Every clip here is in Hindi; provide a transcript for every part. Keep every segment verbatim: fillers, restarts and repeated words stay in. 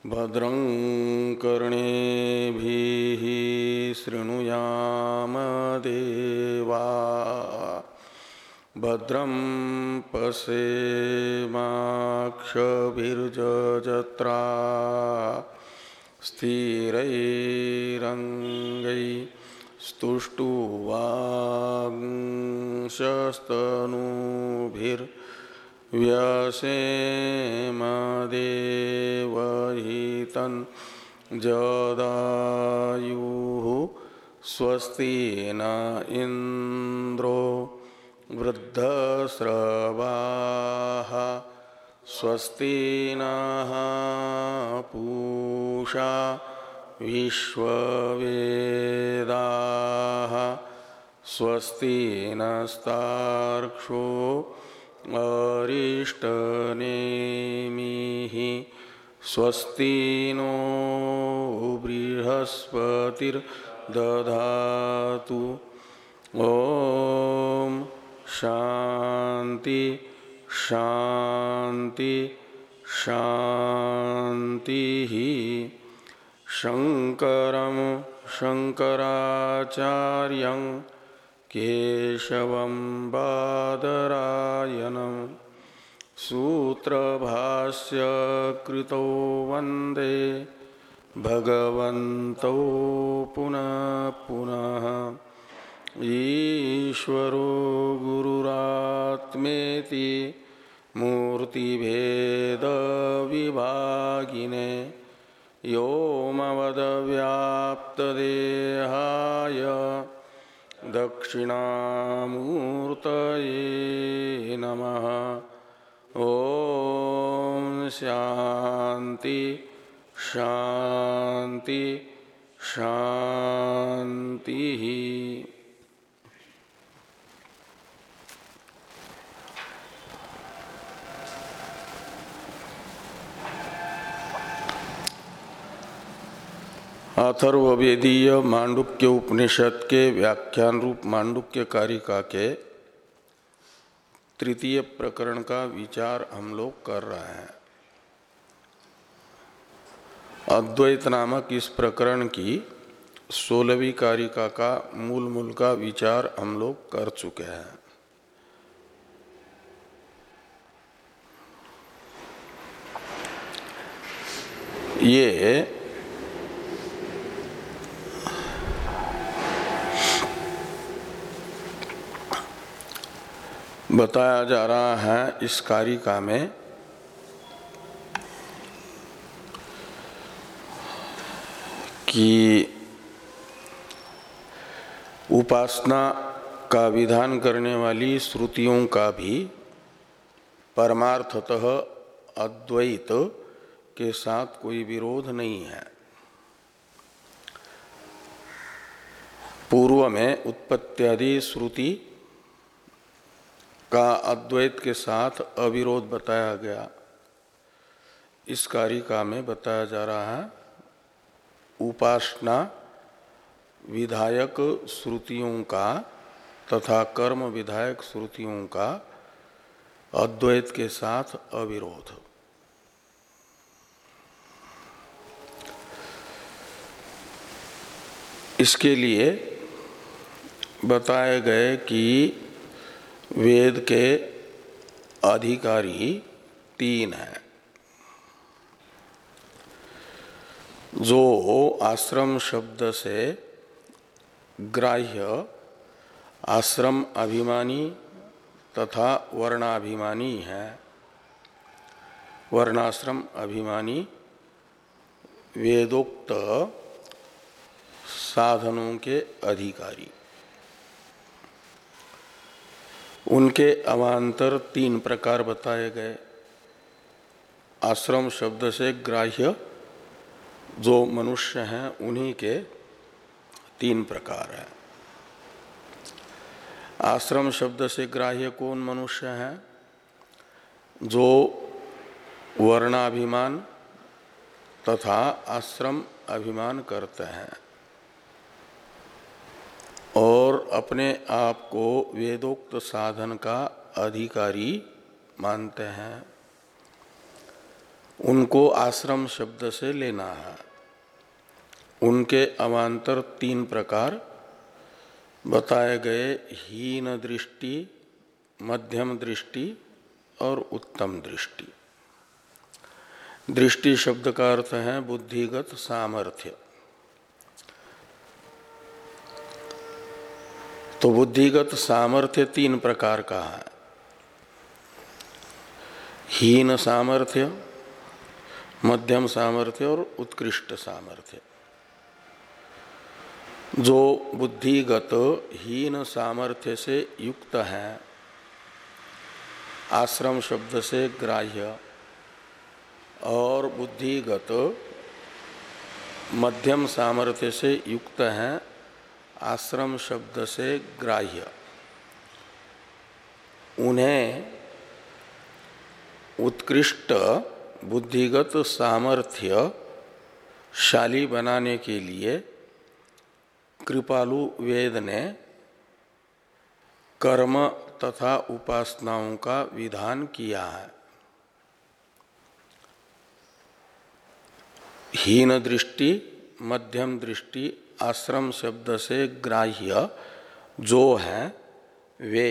भद्रं कर्णेभिः शृणुयाम देवा भद्रं पश्येमाक्षभिर्यजत्रा स्थिरैरङ्गैस्तुष्टुवांशस्तनूभिर्व्यसेम देवहितं जदायुः स्वस्ति न इंद्रो वृद्धस्रवाः स्वस्ति नः पूषा विश्ववेदाः स्वस्ति नस्तार्क्ष्यो अरिष्टनेमिः स्वस्ति नो बृहस्पतिर्दधातु ओम शांति शांति शांति। शंकरं शंकराचार्यं केशवं बादरायणं सूत्रभाष्य कृतो वंदे भगवन्तौ पुनः पुनः। ईश्वरो गुरुरात्मेति मूर्तिभेद विभागिने व्योमवद्व्याप्तदेहाय दक्षिणामूर्तये नमः। ओम शांति शांति शांति। अथर्ववेदीय मांडुक्य उपनिषद के व्याख्यान रूप मांडुक्य कारिका के तृतीय प्रकरण का विचार हम लोग कर रहे हैं। अद्वैत नामक इस प्रकरण की सोलहवीं कारिका का मूल मूल का विचार हम लोग कर चुके हैं। ये बताया जा रहा है इस कारिका में कि उपासना का विधान करने वाली श्रुतियों का भी परमार्थतः अद्वैत के साथ कोई विरोध नहीं है। पूर्व में उत्पत्त्यादि श्रुति का अद्वैत के साथ अविरोध बताया गया। इस कारिका में बताया जा रहा है उपासना विधायक श्रुतियों का तथा कर्म विधायक श्रुतियों का अद्वैत के साथ अविरोध। इसके लिए बताए गए कि वेद के अधिकारी तीन हैं। जो आश्रम शब्द से ग्राह्य आश्रम अभिमानी तथा वर्णाभिमानी है। वर्णाश्रम अभिमानी वेदोक्त साधनों के अधिकारी। उनके अवान्तर तीन प्रकार बताए गए। आश्रम शब्द से ग्राह्य जो मनुष्य हैं उन्हीं के तीन प्रकार हैं। आश्रम शब्द से ग्राह्य कौन मनुष्य हैं? जो वर्णाभिमान तथा आश्रम अभिमान करते हैं और अपने आप को वेदोक्त साधन का अधिकारी मानते हैं। उनको आश्रम शब्द से लेना है। उनके अवान्तर तीन प्रकार बताए गए, हीन दृष्टि, मध्यम दृष्टि और उत्तम दृष्टि। दृष्टि शब्द का अर्थ है बुद्धिगत सामर्थ्य। तो बुद्धिगत सामर्थ्य तीन प्रकार का है, हीन सामर्थ्य, मध्यम सामर्थ्य और उत्कृष्ट सामर्थ्य। जो बुद्धिगत हीन सामर्थ्य से युक्त है, आश्रम शब्द से ग्राह्य, और बुद्धिगत मध्यम सामर्थ्य से युक्त है, आश्रम शब्द से ग्राह्य, उन्हें उत्कृष्ट बुद्धिगत सामर्थ्य शाली बनाने के लिए कृपालु वेद ने कर्म तथा उपासनाओं का विधान किया है। हीन दृष्टि, मध्यम दृष्टि, आश्रम शब्द से ग्राह्य जो है वे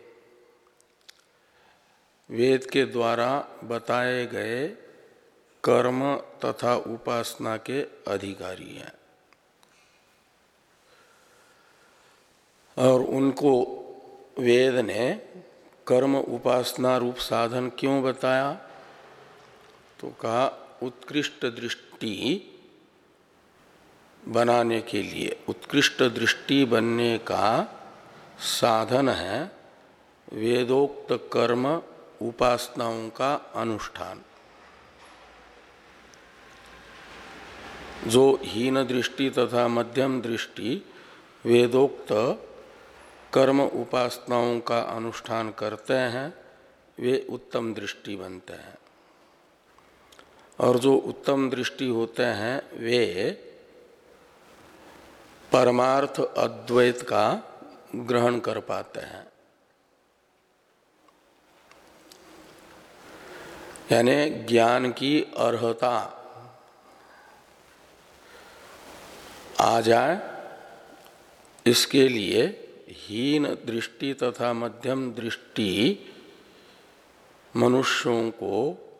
वेद के द्वारा बताए गए कर्म तथा उपासना के अधिकारी हैं, और उनको वेद ने कर्म उपासना रूप साधन क्यों बताया? तो कहा उत्कृष्ट दृष्टि बनाने के लिए। उत्कृष्ट दृष्टि बनने का साधन है वेदोक्त कर्म उपासनाओं का अनुष्ठान। जो हीन दृष्टि तथा मध्यम दृष्टि वेदोक्त कर्म उपासनाओं का अनुष्ठान करते हैं, वे उत्तम दृष्टि बनते हैं। और जो उत्तम दृष्टि होते हैं वे परमार्थ अद्वैत का ग्रहण कर पाते हैं। यानी ज्ञान की अर्हता आ जाए, इसके लिए हीन दृष्टि तथा मध्यम दृष्टि मनुष्यों को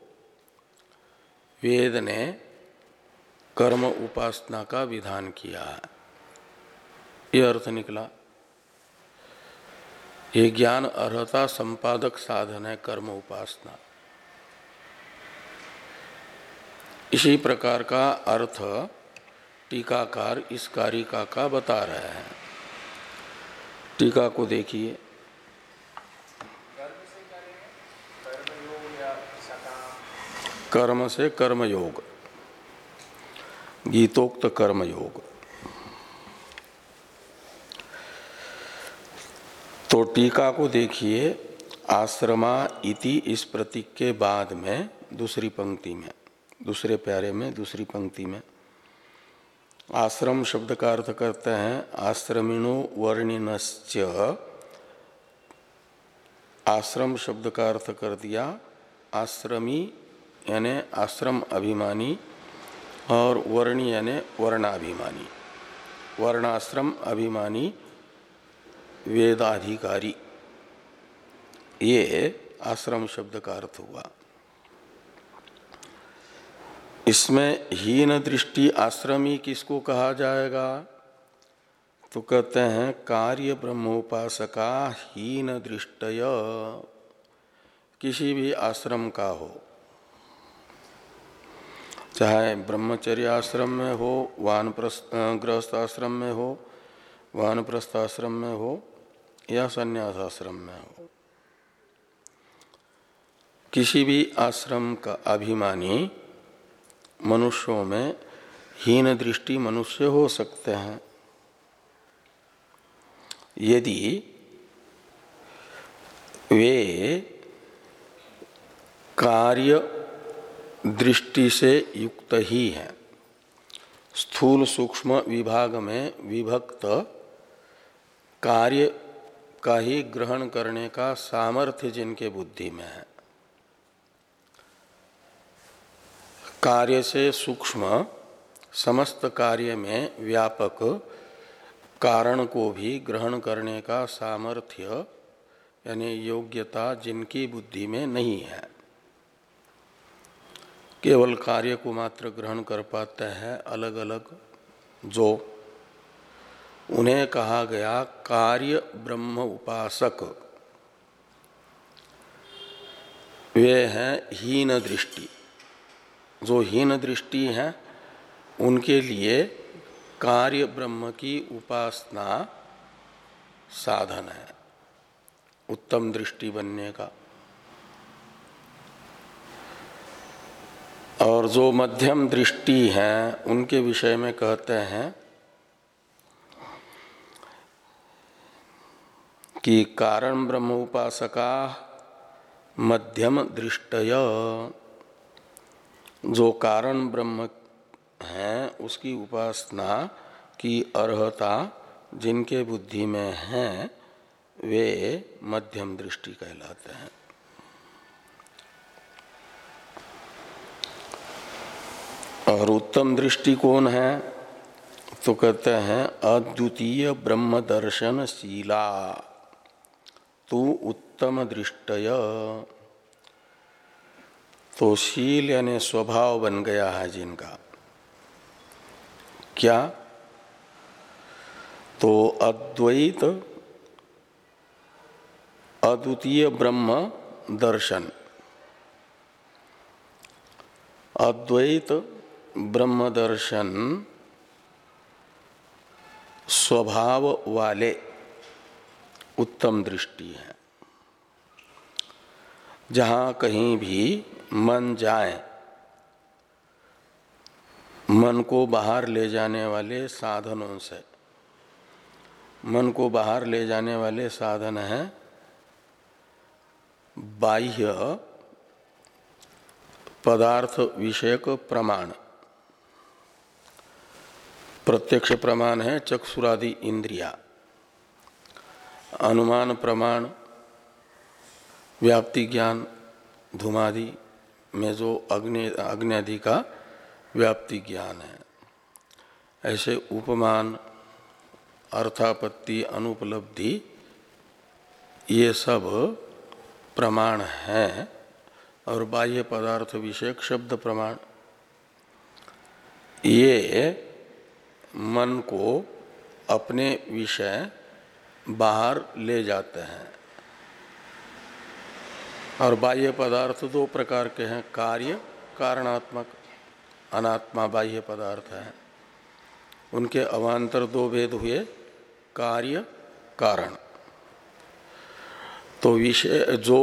वेद ने कर्म उपासना का विधान किया है। ये अर्थ निकला। ये ज्ञान अर्हता संपादक साधन है कर्म उपासना। इसी प्रकार का अर्थ टीकाकार इस कारिका का बता रहे हैं। टीका को देखिए। कर्म से कर्मयोग, गीतोक्त कर्मयोग। तो टीका को देखिए। आश्रमा इति इस प्रतीक के बाद में दूसरी पंक्ति में, दूसरे प्यारे में दूसरी पंक्ति में आश्रम शब्द का अर्थ करते हैं आश्रमिणो वर्णिनश्च। आश्रम शब्द का अर्थ कर दिया आश्रमी यानी आश्रम अभिमानी, और वर्णी यानी वर्णाभिमानी, वर्णाश्रम अभिमानी वेदाधिकारी, ये आश्रम शब्द का अर्थ हुआ। इसमें हीन दृष्टि आश्रमी किसको कहा जाएगा? तो कहते हैं कार्य ब्रह्मोपासका हीन दृष्टय, किसी भी आश्रम का हो, चाहे ब्रह्मचर्य आश्रम में हो, वानप्रस्थ गृहस्थ आश्रम में हो, वानप्रस्थ आश्रम में हो या संन्यास आश्रम में हो, किसी भी आश्रम का अभिमानी मनुष्यों में हीन दृष्टि मनुष्य हो सकते हैं यदि वे कार्य दृष्टि से युक्त ही हैं। स्थूल सूक्ष्म विभाग में विभक्त कार्य का ही ग्रहण करने का सामर्थ्य जिनके बुद्धि में है, कार्य से सूक्ष्म समस्त कार्य में व्यापक कारण को भी ग्रहण करने का सामर्थ्य यानी योग्यता जिनकी बुद्धि में नहीं है, केवल कार्य को मात्र ग्रहण कर पाते हैं अलग अलग जो, उन्हें कहा गया कार्य ब्रह्म उपासक। वे हैं हीन दृष्टि। जो हीन दृष्टि हैं उनके लिए कार्य ब्रह्म की उपासना साधन है उत्तम दृष्टि बनने का। और जो मध्यम दृष्टि हैं उनके विषय में कहते हैं कि कारण ब्रह्म उपासका मध्यम दृष्टय। जो कारण ब्रह्म है उसकी उपासना की अर्हता जिनके बुद्धि में है वे मध्यम दृष्टि कहलाते हैं। और उत्तम दृष्टि कौन है तो कहते हैं अद्वितीय ब्रह्म दर्शन शीला तू उत्तम दृष्टय। तो शील यानी स्वभाव बन गया है जिनका, क्या तो अद्वैत अद्वितीय ब्रह्म दर्शन, अद्वैत ब्रह्म दर्शन स्वभाव वाले उत्तम दृष्टि है। जहाँ कहीं भी मन जाए, मन को बाहर ले जाने वाले साधनों से, मन को बाहर ले जाने वाले साधन हैं बाह्य पदार्थ विषयक प्रमाण। प्रत्यक्ष प्रमाण है चक्षुरादि इंद्रिया, अनुमान प्रमाण व्याप्ति ज्ञान धूमादि में जो अग्नि अग्नि आदि का व्याप्ति ज्ञान है। ऐसे उपमान अर्थापत्ति अनुपलब्धि ये सब प्रमाण हैं। और बाह्य पदार्थ विषयक शब्द प्रमाण ये मन को अपने विषय बाहर ले जाते हैं। और बाह्य पदार्थ दो प्रकार के हैं, कार्य कारणात्मक, अनात्मा बाह्य पदार्थ है। उनके अवान्तर दो भेद हुए, कार्य कारण। तो विषय जो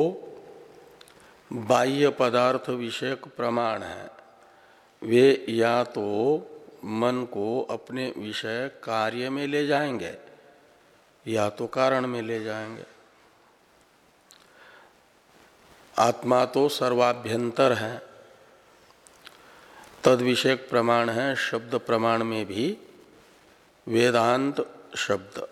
बाह्य पदार्थ विषयक प्रमाण है वे या तो मन को अपने विषय कार्य में ले जाएंगे या तो कारण में ले जाएंगे। आत्मा तो सर्वाभ्यंतर है, तद विषयक प्रमाण है शब्द प्रमाण में भी वेदांत शब्द।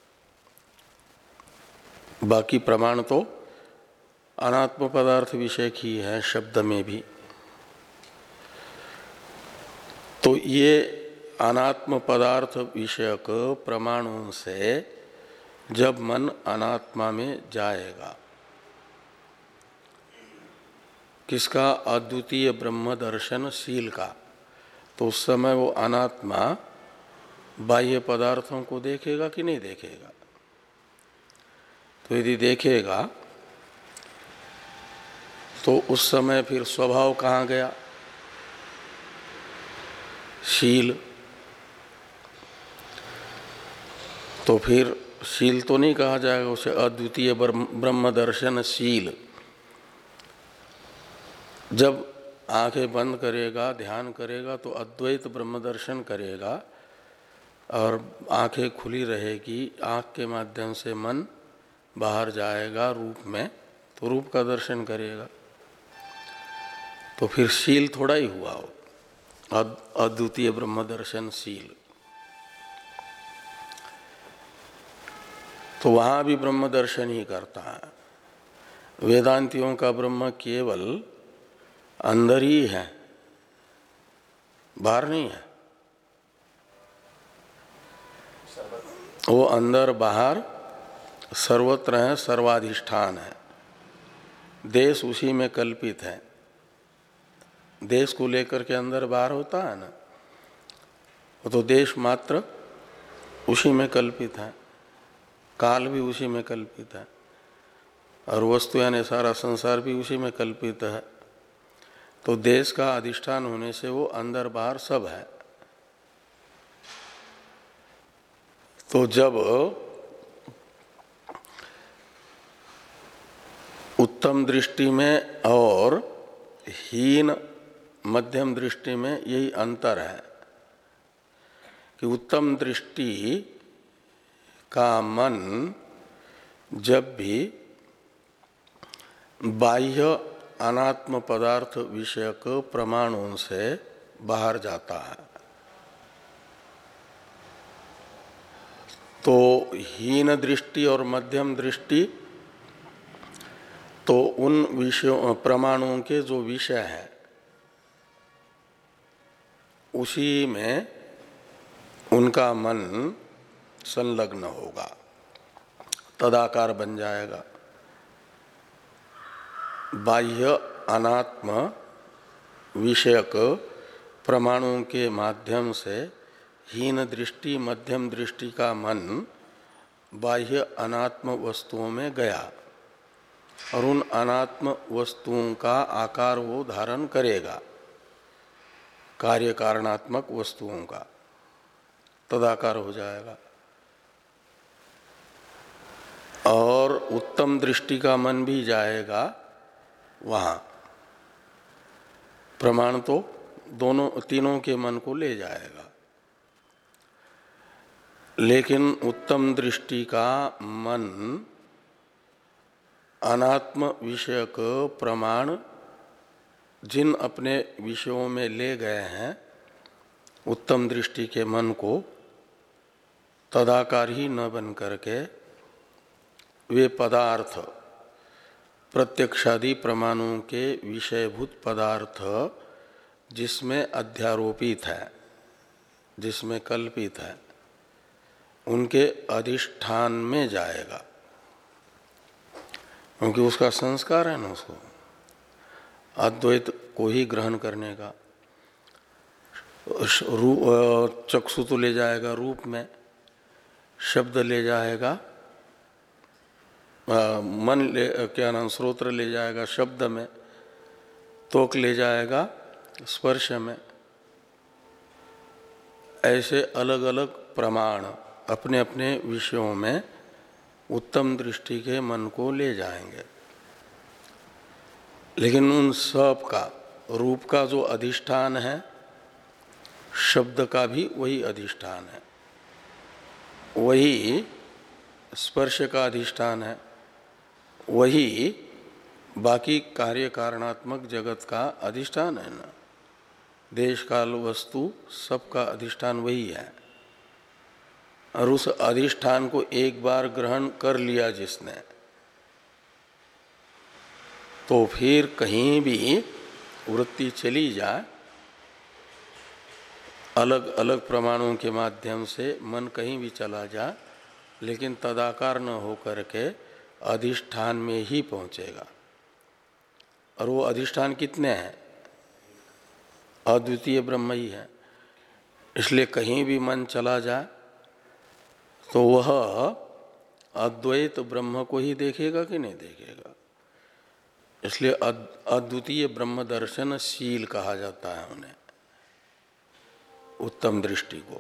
बाकी प्रमाण तो अनात्म पदार्थ विषयक ही है शब्द में भी। तो ये अनात्म पदार्थ विषयक प्रमाणों से जब मन अनात्मा में जाएगा, किसका अद्वितीय ब्रह्म दर्शनशील का, तो उस समय वो अनात्मा बाह्य पदार्थों को देखेगा कि नहीं देखेगा। तो यदि देखेगा तो उस समय फिर स्वभाव कहाँ गया, शील। तो फिर शील तो नहीं कहा जाएगा उसे, अद्वितीय ब्रह्म दर्शनशील। जब आंखें बंद करेगा ध्यान करेगा तो अद्वैत ब्रह्म दर्शन करेगा, और आंखें खुली रहेगी, आंख के माध्यम से मन बाहर जाएगा रूप में, तो रूप का दर्शन करेगा। तो फिर शील थोड़ा ही हुआ हो, अद्वितीय ब्रह्म दर्शनशील। तो वहाँ भी ब्रह्म दर्शन ही करता है। वेदांतियों का ब्रह्म केवल अंदर ही है, बाहर नहीं है, वो अंदर बाहर सर्वत्र है, सर्वाधिष्ठान है। देश उसी में कल्पित है। देश को लेकर के अंदर बाहर होता है ना, वो तो देश मात्र उसी में कल्पित है, काल भी उसी में कल्पित है, और वस्तु यानी सारा संसार भी उसी में कल्पित है। तो देश का अधिष्ठान होने से वो अंदर बाहर सब है। तो जब उत्तम दृष्टि में और हीन मध्यम दृष्टि में यही अंतर है कि उत्तम दृष्टि का मन जब भी बाह्य अनात्म पदार्थ विषयक प्रमाणों से बाहर जाता है, तो हीन दृष्टि और मध्यम दृष्टि तो उन विषयों प्रमाणों के जो विषय है उसी में उनका मन संलग्न होगा, तदाकार बन जाएगा। बाह्य अनात्म विषयक प्रमाणों के माध्यम से हीन दृष्टि मध्यम दृष्टि का मन बाह्य अनात्म वस्तुओं में गया और उन अनात्म वस्तुओं का आकार वो धारण करेगा, कार्य कारणात्मक वस्तुओं का तदाकार हो जाएगा। और उत्तम दृष्टि का मन भी जाएगा वहाँ, प्रमाण तो दोनों तीनों के मन को ले जाएगा, लेकिन उत्तम दृष्टि का मन अनात्म विषयक प्रमाण जिन अपने विषयों में ले गए हैं उत्तम दृष्टि के मन को तदाकार ही न बन करके वे पदार्थ प्रत्यक्षादि प्रमाणों के विषयभूत पदार्थ जिसमें अध्यारोपित है, जिसमें कल्पित है, उनके अधिष्ठान में जाएगा, क्योंकि उसका संस्कार है ना उसको अद्वैत को ही ग्रहण करने का। चक्षु तो ले जाएगा रूप में, शब्द ले जाएगा, आ, मन ले क्या नाम श्रोत्र ले जाएगा शब्द में, त्वक ले जाएगा स्पर्श में। ऐसे अलग अलग प्रमाण अपने अपने विषयों में उत्तम दृष्टि के मन को ले जाएंगे, लेकिन उन सब का रूप का जो अधिष्ठान है शब्द का भी वही अधिष्ठान है, वही स्पर्श का अधिष्ठान है, वही बाकी कार्य कारणात्मक जगत का अधिष्ठान है ना। देश काल वस्तु सबका अधिष्ठान वही है, और उस अधिष्ठान को एक बार ग्रहण कर लिया जिसने, तो फिर कहीं भी वृत्ति चली जाए, अलग अलग प्रमाणों के माध्यम से मन कहीं भी चला जाए, लेकिन तदाकार न हो करके अधिष्ठान में ही पहुंचेगा। और वो अधिष्ठान कितने हैं? अद्वितीय ब्रह्म ही है। इसलिए कहीं भी मन चला जाए तो वह अद्वैत ब्रह्म को ही देखेगा कि नहीं देखेगा। इसलिए अद्वितीय ब्रह्म दर्शनशील कहा जाता है उन्हें, उत्तम दृष्टि को।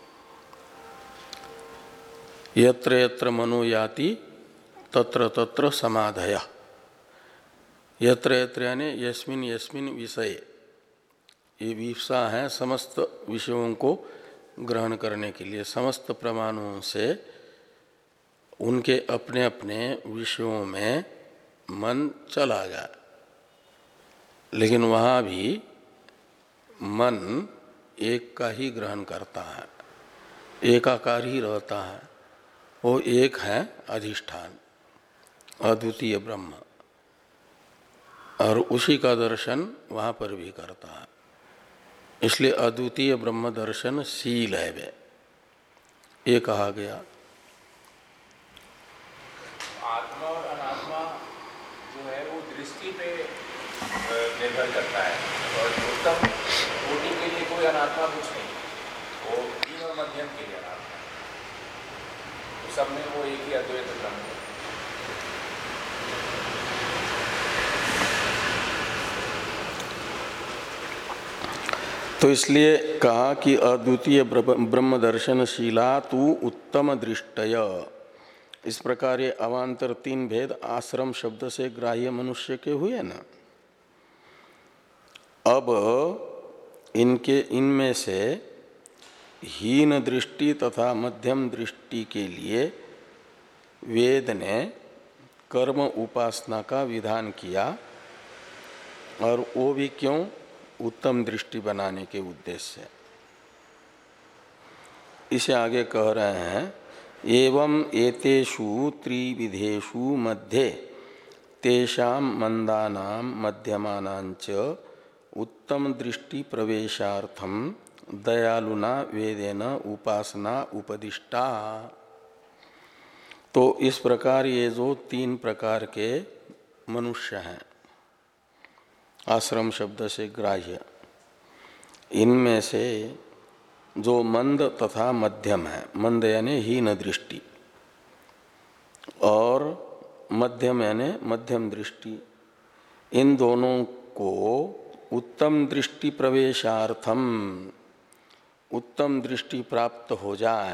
यत्र यत्र मनो याति तत्र तत्र समाधय। यत्र यत्र यानी यस्मिन यस्मिन विषय, ये विवसा है समस्त विषयों को ग्रहण करने के लिए। समस्त प्रमाणों से उनके अपने अपने विषयों में मन चला जाए, लेकिन वहाँ भी मन एक का ही ग्रहण करता है, एकाकार ही रहता है। वो एक है अधिष्ठान, अद्वितीय ब्रह्म, और उसी का दर्शन वहाँ पर भी करता है। इसलिए अद्वितीय ब्रह्म दर्शन शील है वे, ये कहा गया। आत्मा और अनात्मा जो है वो दृष्टि पे निर्भर करता है, और उत्तम कोटि के लिए कोई अनात्मा कुछ नहीं, वो हीन और मध्यम के लिए अनात्मा, तो सब में वो एक ही अद्वैत ब्रह्म है। तो इसलिए कहा कि अद्वितीय ब्रह्म दर्शनशीला तू उत्तम दृष्टय। इस प्रकार ये अवान्तर तीन भेद आश्रम शब्द से ग्राह्य मनुष्य के हुए ना। अब इनके इनमें से हीन दृष्टि तथा मध्यम दृष्टि के लिए वेद ने कर्म उपासना का विधान किया, और वो भी क्यों? उत्तम दृष्टि बनाने के उद्देश्य से। इसे आगे कह रहे हैं, एवं एतेषु त्रिविधेषु मध्ये तेषां मंदानां मध्यमानांच उत्तम दृष्टि प्रवेशार्थम दयालुना वेदेन उपासना उपदिष्टा। तो इस प्रकार ये जो तीन प्रकार के मनुष्य हैं आश्रम शब्द से ग्राह्य, इनमें से जो मंद तथा मध्यम है, मंद यानी हीन दृष्टि और मध्यम यानी मध्यम दृष्टि, इन दोनों को उत्तम दृष्टि प्रवेशार्थम, उत्तम दृष्टि प्राप्त हो जाए,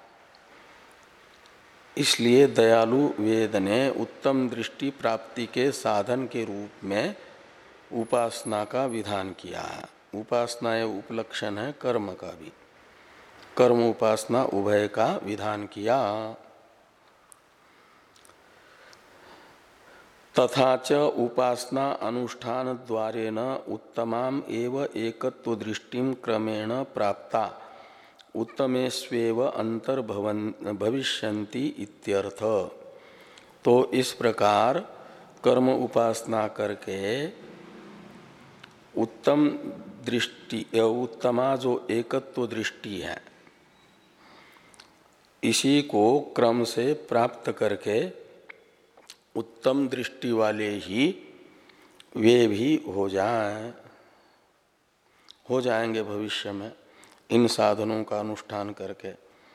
इसलिए दयालु वेद ने उत्तम दृष्टि प्राप्ति के साधन के रूप में उपासना का विधान किया है। उपासना या उपलक्षण है कर्म का भी, कर्म उपासना उभय का विधान किया। तथा च उपासना अनुष्ठान द्वारेण उत्तमाम एव एकत्व दृष्टिम क्रमेण प्राप्ता उत्तमेष्वेव अंतर्भवन भविष्यन्ति इत्यर्थ। तो इस प्रकार कर्म उपासना करके उत्तम दृष्टि, उत्तमा जो एकत्व दृष्टि है, इसी को क्रम से प्राप्त करके उत्तम दृष्टि वाले ही वे भी हो जाएं, हो जाएंगे भविष्य में इन साधनों का अनुष्ठान करके।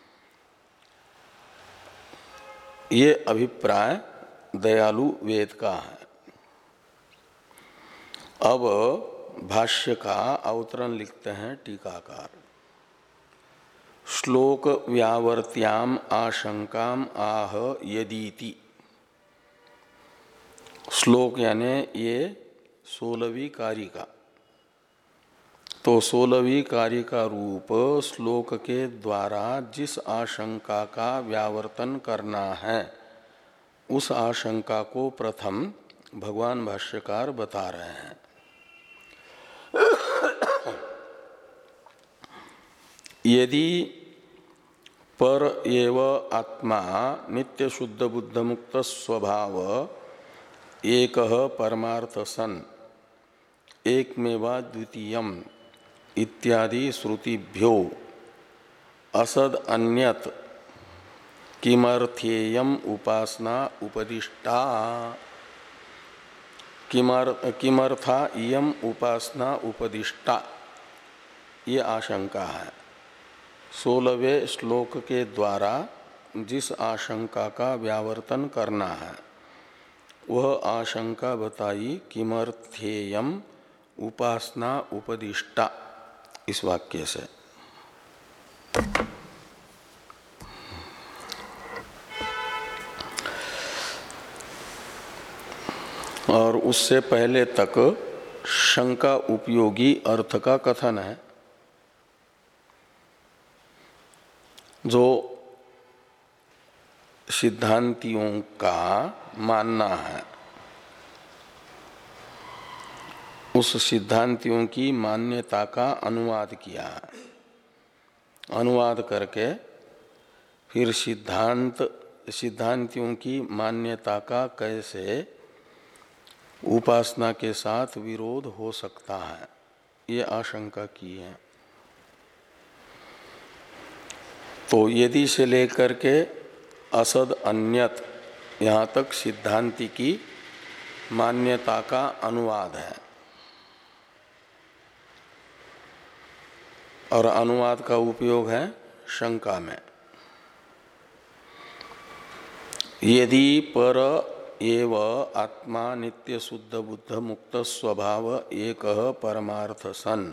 ये अभिप्राय दयालु वेद का है। अब भाष्य का अवतरण लिखते हैं टीकाकार। श्लोक व्यावर्त्याम आशंकाम आह यदीति। श्लोक यानी ये सोलहवीं कारिका। तो सोलहवीं कारिका रूप श्लोक के द्वारा जिस आशंका का व्यावर्तन करना है, उस आशंका को प्रथम भगवान भाष्यकार बता रहे हैं। यदि पर एव आत्मा नित्य शुद्ध बुद्ध मुक्त स्वभाव एक परमार्थ सन एकमेवा द्वितीयम इत्यादि श्रुतिभ्यो असद अन्यत किमर्थेयम उपासना उपदिष्टा। किमर किमर्था इयम उपासना उपदिष्टा, ये आशंका है। सोलहवें श्लोक के द्वारा जिस आशंका का व्यावर्तन करना है, वह आशंका बताई किमर्थेयम उपासना उपदिष्टा इस वाक्य से। और उससे पहले तक शंका उपयोगी अर्थ का कथन है। जो सिद्धांतियों का मानना है, उस सिद्धांतियों की मान्यता का अनुवाद किया है। अनुवाद करके फिर सिद्धांत सिद्धांतियों की मान्यता का कैसे उपासना के साथ विरोध हो सकता है, ये आशंका की है। तो यदि से लेकर के असद अन्यत यहाँ तक सिद्धांति की मान्यता का अनुवाद है। और अनुवाद का उपयोग है शंका में। यदि पर एव आत्मा नित्य शुद्ध बुद्ध मुक्त स्वभाव एक परमार्थ सन,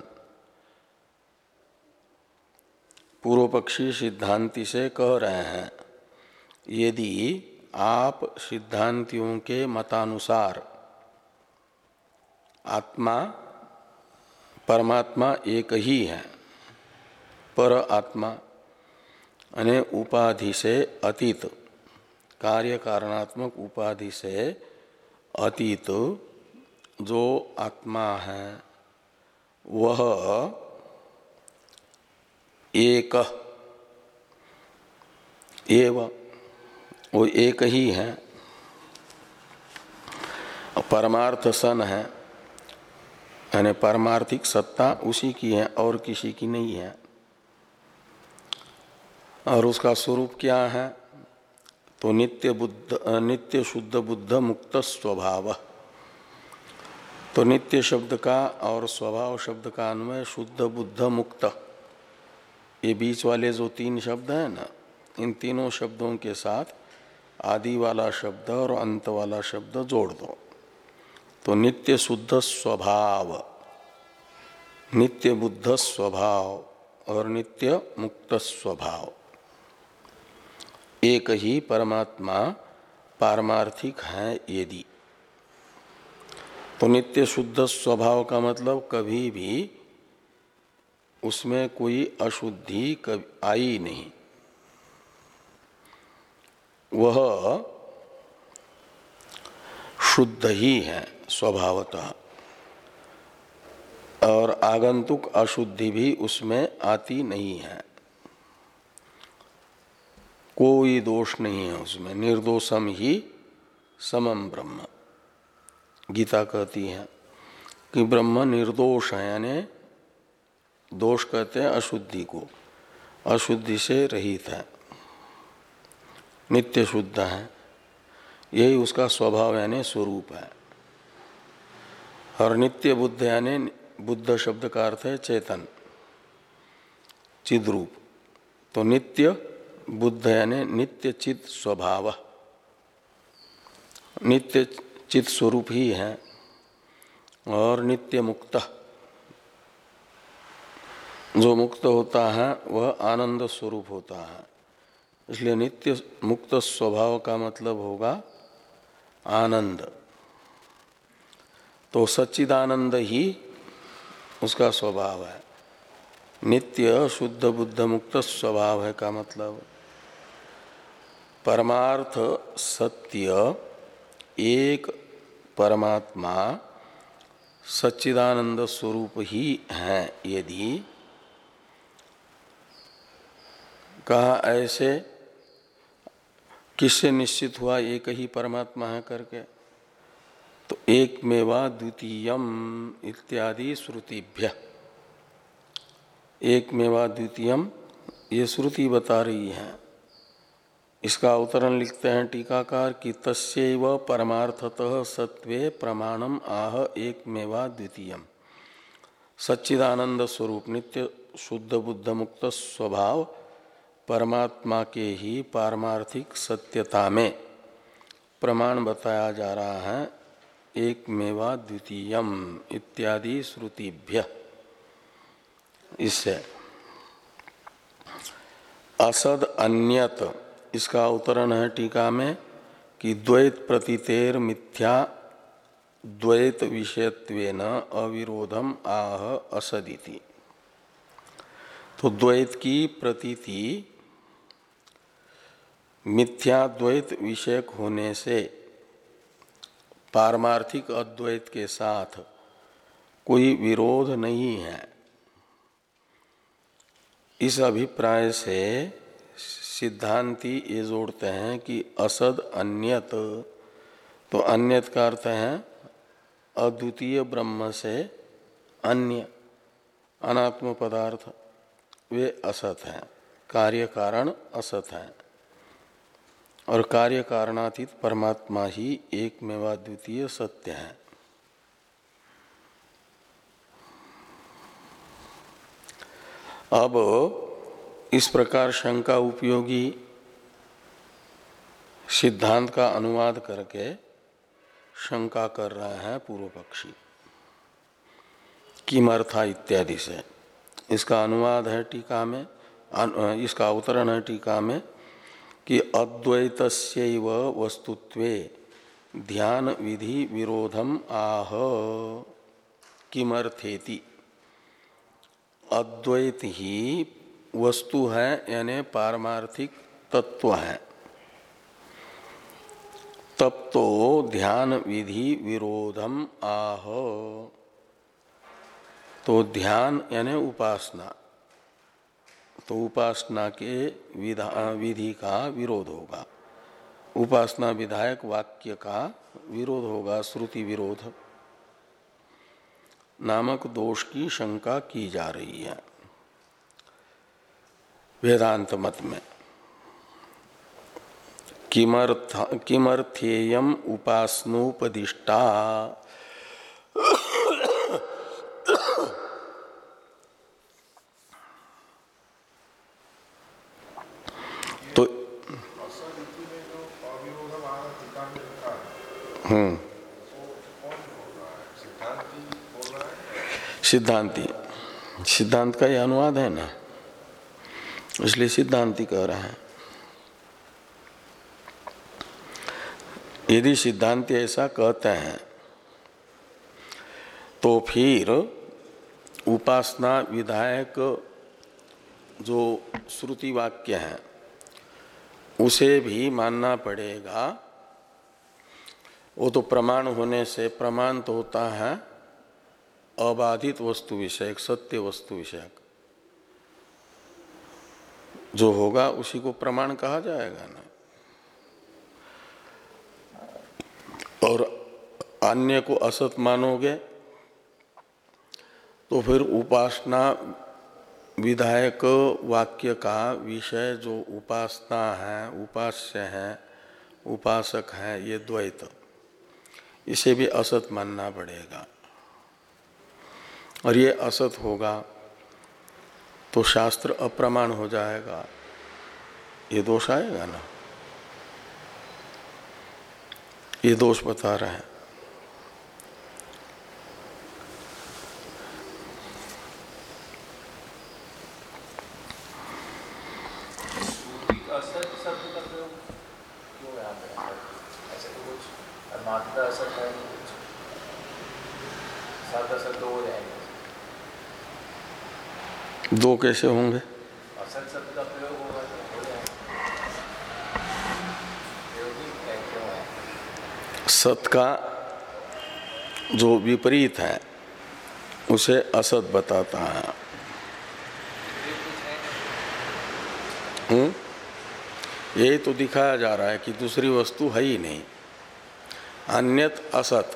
पूर्व पक्षी सिद्धांति से कह रहे हैं यदि आप सिद्धांतियों के मतानुसार आत्मा परमात्मा एक ही है, पर आत्मा अने उपाधि से अतीत, कार्य कारणात्मक उपाधि से अतीत जो आत्मा है वह एक एव, वो एक ही है, परमार्थ सन है, यानी पारमार्थिक सत्ता उसी की है और किसी की नहीं है। और उसका स्वरूप क्या है? तो नित्य बुद्ध नित्य शुद्ध बुद्ध मुक्त स्वभाव। तो नित्य शब्द का और स्वभाव शब्द का अन्वय शुद्ध बुद्ध मुक्त, ये बीच वाले जो तीन शब्द हैं ना, इन तीनों शब्दों के साथ आदि वाला शब्द और अंत वाला शब्द जोड़ दो तो नित्य शुद्ध स्वभाव, नित्य बुद्ध स्वभाव और नित्य मुक्त स्वभाव, एक ही परमात्मा पारमार्थिक है। यदि तो नित्य शुद्ध स्वभाव का मतलब कभी भी उसमें कोई अशुद्धि कभी आई नहीं, वह शुद्ध ही है स्वभावतः, और आगंतुक अशुद्धि भी उसमें आती नहीं है, कोई दोष नहीं है उसमें। निर्दोषम ही समम ब्रह्म, गीता कहती है कि ब्रह्म निर्दोष है, यानी दोष कहते हैं अशुद्धि को, अशुद्धि से रहित है, नित्य शुद्ध है, यही उसका स्वभाव यानी स्वरूप है। और नित्य बुद्ध यानी बुद्ध शब्द का अर्थ है चेतन, चिद्रूप। तो नित्य बुद्ध यानी नित्य चित स्वभाव, नित्य चित स्वरूप ही है। और नित्य मुक्त, जो मुक्त होता है वह आनंद स्वरूप होता है, इसलिए नित्य मुक्त स्वभाव का मतलब होगा आनंद। तो सच्चिदानंद ही उसका स्वभाव है। नित्य शुद्ध बुद्ध मुक्त स्वभाव है का मतलब परमार्थ सत्य एक परमात्मा सच्चिदानंद स्वरूप ही है। यदि कहा ऐसे किससे निश्चित हुआ एक ही परमात्मा है करके? तो एक मेवा द्वितीयम इत्यादि श्रुतिभ्य, एक मेवा द्वितीयम ये श्रुति बता रही है। इसका अवतरण लिखते हैं टीकाकार कि तस्यैव परमार्थतः सत्वे प्रमाणम आह एक मेवा द्वितीयम। सच्चिदानंद स्वरूप नित्य शुद्ध बुद्ध मुक्त स्वभाव परमात्मा के ही पारमार्थिक सत्यता में प्रमाण बताया जा रहा है, एक मेवा द्वितीयम इत्यादि श्रुतिभ्य। इससे असद अन्यत, इसका अवतरण है टीका में कि द्वैत प्रतीतेर मिथ्या द्वैत विषयत्वेन अविरोधम आह असदिति। तो द्वैत की प्रतीति मिथ्या द्वैत विषयक होने से पारमार्थिक अद्वैत के साथ कोई विरोध नहीं है। इस अभिप्राय से सिद्धांती ये जोड़ते हैं कि असद अन्यत, तो अन्यत का अर्थ है अद्वितीय ब्रह्म से अन्य, अनात्म पदार्थ वे असत हैं, कार्य कारण असत हैं, और कार्य कारणातीत परमात्मा ही एकमेवा द्वितीय सत्य है। अब इस प्रकार शंका उपयोगी सिद्धांत का अनुवाद करके शंका कर रहे हैं पूर्व पक्षी किमर्था इत्यादि से। इसका अनुवाद है टीका में, इसका अवतरण है टीका में कि अद्वैतस्यैव वस्तुत्वे ध्यान विधि विरोधम आह किमर्थेति। अद्वैत ही वस्तु है यानी पारमार्थिक तत्व है, तब तो ध्यान विधि विरोधम आह। तो ध्यान यानी उपासना, तो उपासना के विधा विधि का विरोध होगा, उपासना विधायक वाक्य का विरोध होगा, श्रुति विरोध नामक दोष की शंका की जा रही है वेदांत मत में। किमर्थ किमर्थेयम उपासनोपदिष्टा। तो हम्म सिद्धांती, सिद्धांत का यह अनुवाद है ना, इसलिए सिद्धांती कह रहे हैं। यदि सिद्धांती ऐसा कहते हैं तो फिर उपासना विधायक जो श्रुति वाक्य है उसे भी मानना पड़ेगा। वो तो प्रमाण होने से, प्रमाण तो होता है अबाधित वस्तु विषयक, सत्य वस्तु विषयक, जो होगा उसी को प्रमाण कहा जाएगा ना। और अन्य को असत मानोगे तो फिर उपासना विधायक वाक्य का विषय जो उपासना है, उपास्य है, उपासक है, ये द्वैत, इसे भी असत मानना पड़ेगा। और ये असत होगा तो शास्त्र अप्रमाण हो जाएगा, ये दोष आएगा ना, ये दोष बता रहे हैं। असत शब्द का प्रयोग क्यों यहाँ पे? ऐसे तो कुछ मात्रा असत है नहीं, कुछ सात असत दो हो जाएंगे। दो कैसे होंगे? असत शब्द का प्रयोग होगा तो हो जाएगा। प्रयोगी क्यों है? सत का जो विपरीत है उसे असत बताता है। हम्म यही तो दिखाया जा रहा है कि दूसरी वस्तु है ही नहीं, अन्यत असत।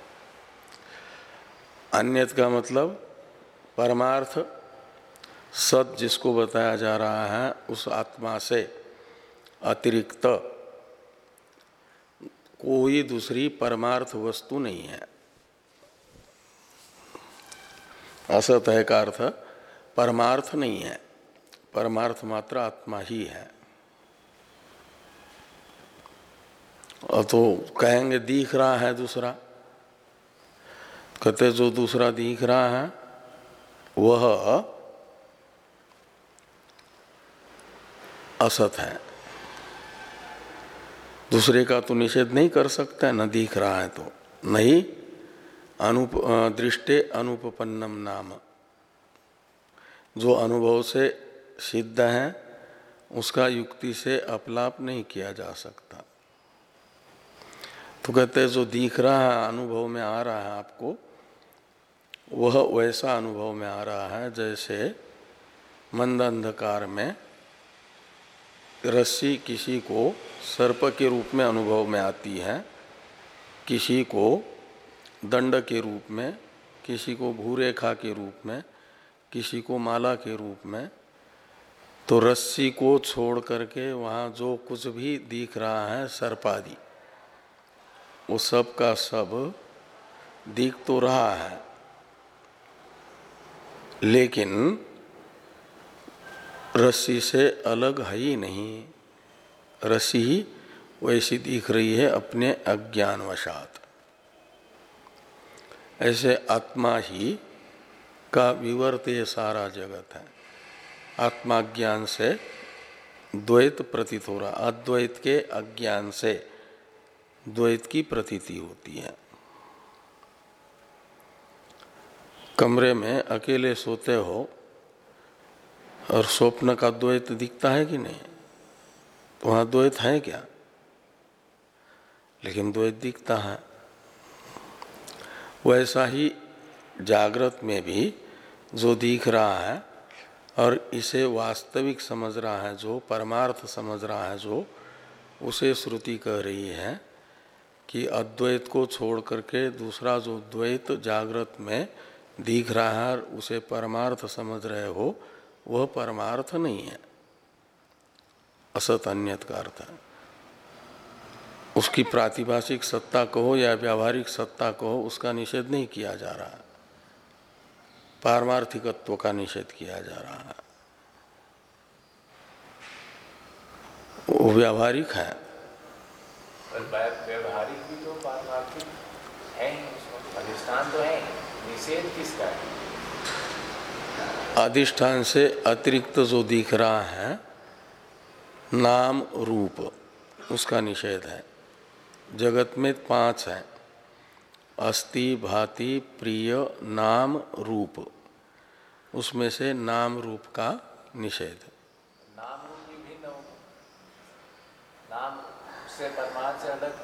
अन्यत का मतलब परमार्थ सत जिसको बताया जा रहा है उस आत्मा से अतिरिक्त कोई दूसरी परमार्थ वस्तु नहीं है। असत है का अर्थ परमार्थ नहीं है, परमार्थ मात्र आत्मा ही है। और तो कहेंगे दिख रहा है दूसरा, कहते जो दूसरा दिख रहा है वह असत है। दूसरे का तो निषेध नहीं कर सकता है, न दिख रहा है तो नहीं। अनुप दृष्टे अनुपपन्नम नाम, जो अनुभव से सिद्ध है उसका युक्ति से अपलाप नहीं किया जा सकता। तो कहते हैं जो दिख रहा है, अनुभव में आ रहा है आपको, वह वैसा अनुभव में आ रहा है जैसे मंद अंधकार में रस्सी किसी को सर्प के रूप में अनुभव में आती है, किसी को दंड के रूप में, किसी को भूरेखा के रूप में, किसी को माला के रूप में, तो रस्सी को छोड़ करके वहाँ जो कुछ भी दिख रहा है सर्पादि, वो सब का सब दिख तो रहा है, लेकिन रस्सी से अलग है ही नहीं। रस्सी ही वैसी दिख रही है अपने अज्ञानवशात। ऐसे आत्मा ही का विवर्त ये सारा जगत है। आत्मा ज्ञान से द्वैत प्रतीत हो रहा, अद्वैत के अज्ञान से द्वैत की प्रतीति होती है। कमरे में अकेले सोते हो और स्वप्न का द्वैत दिखता है कि नहीं? तो वहाँ द्वैत है क्या? लेकिन द्वैत दिखता है। वैसा ही जागृत में भी जो दिख रहा है और इसे वास्तविक समझ रहा है, जो परमार्थ समझ रहा है, जो उसे श्रुति कह रही है कि अद्वैत को छोड़ करके दूसरा जो द्वैत जागृत में दिख रहा है उसे परमार्थ समझ रहे हो, वह परमार्थ नहीं है, असत अन्यत का अर्थ है। उसकी प्रातिभाषिक सत्ता कहो या व्यावहारिक सत्ता कहो, उसका निषेध नहीं किया जा रहा है, पारमार्थिकत्व का निषेध किया जा रहा है। वो व्यावहारिक है। व्यावहारिक भी तो पारमार्थिक है, उसमें अधिष्ठान तो है, निषेध किसका है? अधिष्ठान से अतिरिक्त जो दिख रहा है नाम रूप, उसका निषेध है। जगत में पांच है, अस्ति, भाति, प्रिय, नाम, रूप। उसमें से नाम रूप का निषेध। नाम रूप भी भिन्न हो, नाम से परमार्थ से अलग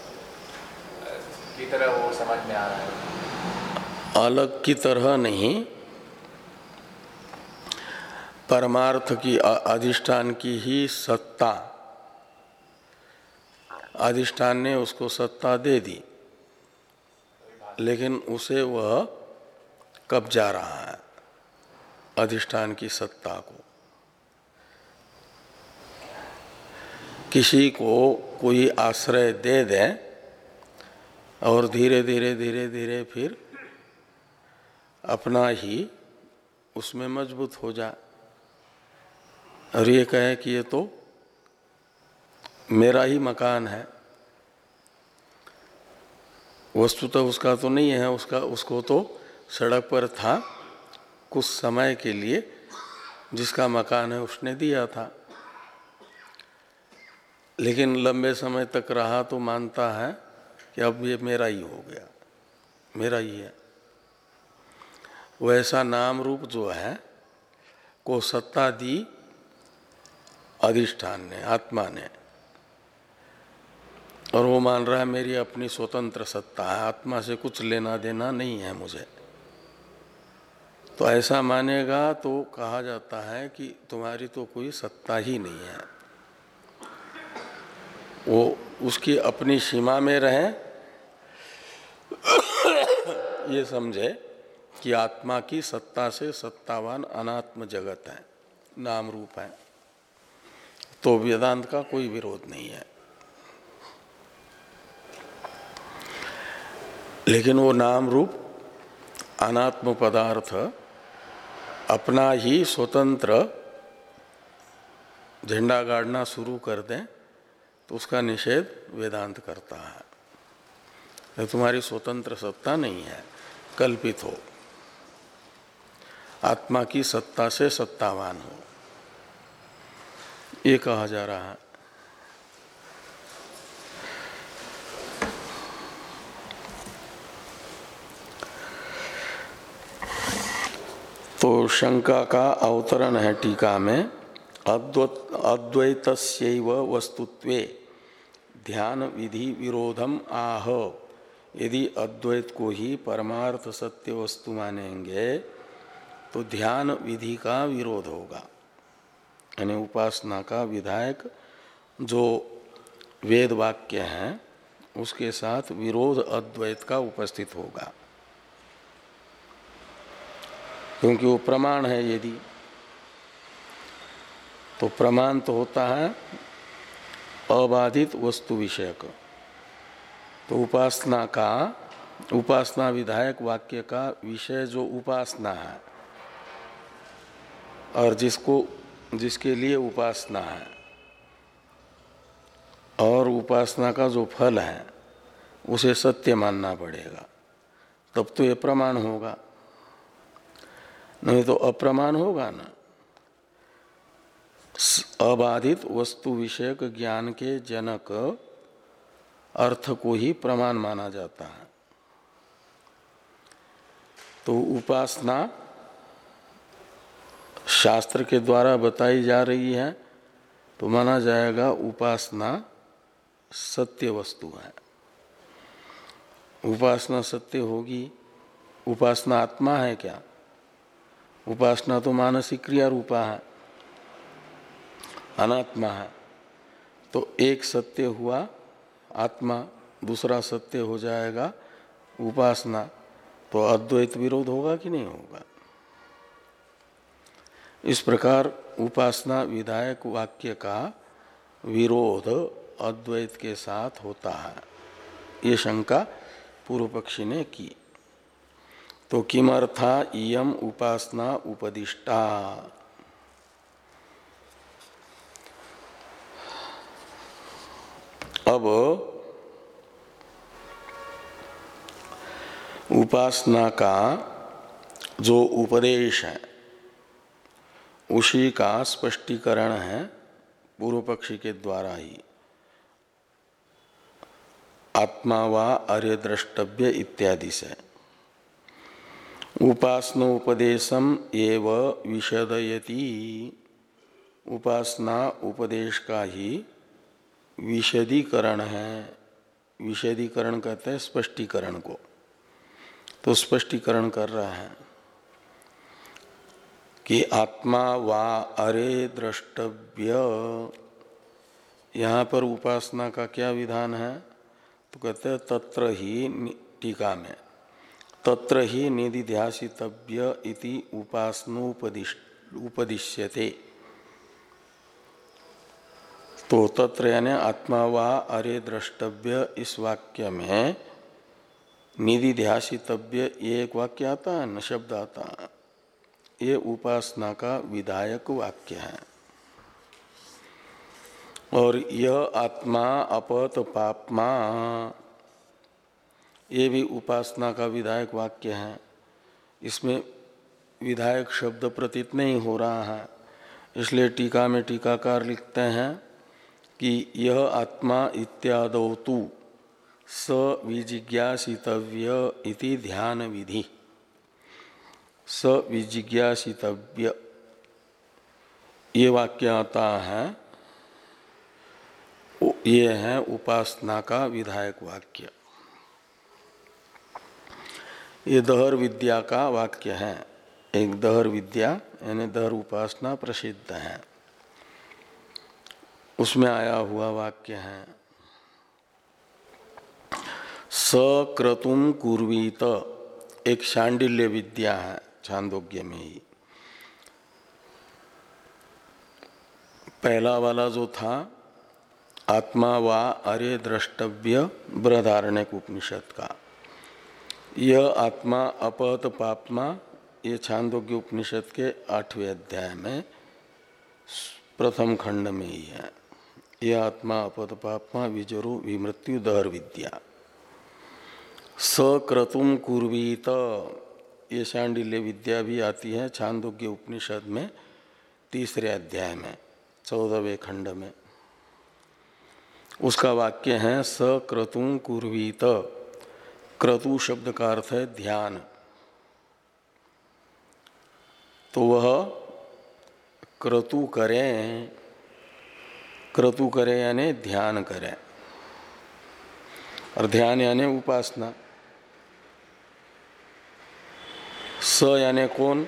की तरह वो समझ में आ रहा है। अलग की तरह नहीं, परमार्थ की अधिष्ठान की ही सत्ता, अधिष्ठान ने उसको सत्ता दे दी, लेकिन उसे वह कब्जा रहा है अधिष्ठान की सत्ता को। किसी को कोई आश्रय दे दे और धीरे धीरे धीरे धीरे फिर अपना ही उसमें मजबूत हो जाए और ये कहे कि ये तो मेरा ही मकान है, वस्तुतः उसका तो नहीं है, उसका उसको तो सड़क पर था कुछ समय के लिए, जिसका मकान है उसने दिया था, लेकिन लंबे समय तक रहा तो मानता है कि अब ये मेरा ही हो गया, मेरा ही है। वैसा नाम रूप जो है को सत्ता दी अधिष्ठान ने, आत्मा ने, और वो मान रहा है मेरी अपनी स्वतंत्र सत्ता है, आत्मा से कुछ लेना देना नहीं है मुझे। तो ऐसा मानेगा तो कहा जाता है कि तुम्हारी तो कोई सत्ता ही नहीं है। वो उसकी अपनी सीमा में रहे, ये समझे कि आत्मा की सत्ता से सत्तावान अनात्म जगत है, नाम रूप है, तो वेदांत का कोई विरोध नहीं है। लेकिन वो नाम रूप अनात्म पदार्थ अपना ही स्वतंत्र झंडा गाड़ना शुरू कर दें तो उसका निषेध वेदांत करता है। तो तुम्हारी स्वतंत्र सत्ता नहीं है, कल्पित हो, आत्मा की सत्ता से सत्तावान हो, ये कहा जा रहा है। तो शंका का अवतरण है टीका में, अद्वैतस्यैव वस्तुत्वे ध्यान विधि विरोधम आह। यदि अद्वैत को ही परमार्थ सत्य वस्तु मानेंगे तो ध्यान विधि का विरोध होगा, यानी उपासना का विधायक जो वेद वाक्य हैं उसके साथ विरोध अद्वैत का उपस्थित होगा। क्योंकि वो प्रमाण है। यदि तो प्रमाण तो होता है अबाधित वस्तु विषयक। तो उपासना का, उपासना विधायक वाक्य का विषय जो उपासना है और जिसको, जिसके लिए उपासना है, और उपासना का जो फल है उसे सत्य मानना पड़ेगा, तब तो ये प्रमाण होगा, नहीं तो अप्रमाण होगा ना। अबाधित वस्तु विषयक ज्ञान के जनक अर्थ को ही प्रमाण माना जाता है। तो उपासना शास्त्र के द्वारा बताई जा रही है तो माना जाएगा उपासना सत्य वस्तु है। उपासना सत्य होगी। उपासना आत्मा है क्या? उपासना तो मानसिक क्रिया रूपा है, अनात्मा है। तो एक सत्य हुआ आत्मा, दूसरा सत्य हो जाएगा उपासना, तो अद्वैत विरोध होगा कि नहीं होगा? इस प्रकार उपासना विधायक वाक्य का विरोध अद्वैत के साथ होता है, ये शंका पूर्व पक्षी ने की। तो किमर्था इयम उपासना उपदिष्टा। अब उपासना का जो उपदेश है उसी का स्पष्टीकरण है पूर्व पक्षी के द्वारा ही। आत्मा वा अर्य द्रष्टव्य इत्यादि से उपासनोपदेशम एव विशदयति। उपासना उपदेश का ही विशदीकरण है। विशदीकरण कहते हैं स्पष्टीकरण को, तो स्पष्टीकरण कर रहा है कि आत्मा वा अरे द्रष्टव्य। यहाँ पर उपासना का क्या विधान है? तो कहते हैं तत्र ही, टीका में, तत्र ही निदिध्यासितव्य इति उपासनोपदिश उपदिश्यते। तो तत्र यानी आत्मा वा अरे द्रष्टव्य, इस वाक्य में निदिध्यासितव्य ये एक वाक्य आता है न, शब्द आता है, ये उपासना का विधायक वाक्य है। और यह आत्मा अपत पापमा, ये भी उपासना का विधायक वाक्य है। इसमें विधायक शब्द प्रतीत नहीं हो रहा है, इसलिए टीका में टीकाकार लिखते हैं कि यह आत्मा इत्यादौ तु स विजिज्ञासितव्य इति ध्यान विधि। स विजिज्ञासितव्य ये वाक्य आता है, ये है उपासना का विधायक वाक्य। ये दहर विद्या का वाक्य है। एक दहर विद्या यानी दहर उपासना प्रसिद्ध है, उसमें आया हुआ वाक्य है। सक्रतुम कुर्वीत, एक शांडिल्य विद्या है छांदोग्य में ही। पहला वाला जो था आत्मा वा अरे द्रष्टव्य बृहदारण्यक उपनिषद का, यह आत्मा अपत पापमा, ये छांदोग्य उपनिषद के आठवें अध्याय में प्रथम खंड में ही है। यह आत्मा अपत पापमा विजरु विमृत्यु दहर विद्या। सक्रतुम कुर्वीत, ये शांडिल्य विद्या भी आती है छांदोग्य उपनिषद में तीसरे अध्याय में चौदहवें खंड में। उसका वाक्य है सक्रतुम कुर्वीत। क्रतु शब्द का अर्थ है ध्यान। तो वह क्रतु करें, क्रतु करें यानी ध्यान करें, और ध्यान यानी उपासना। स यानी कौन?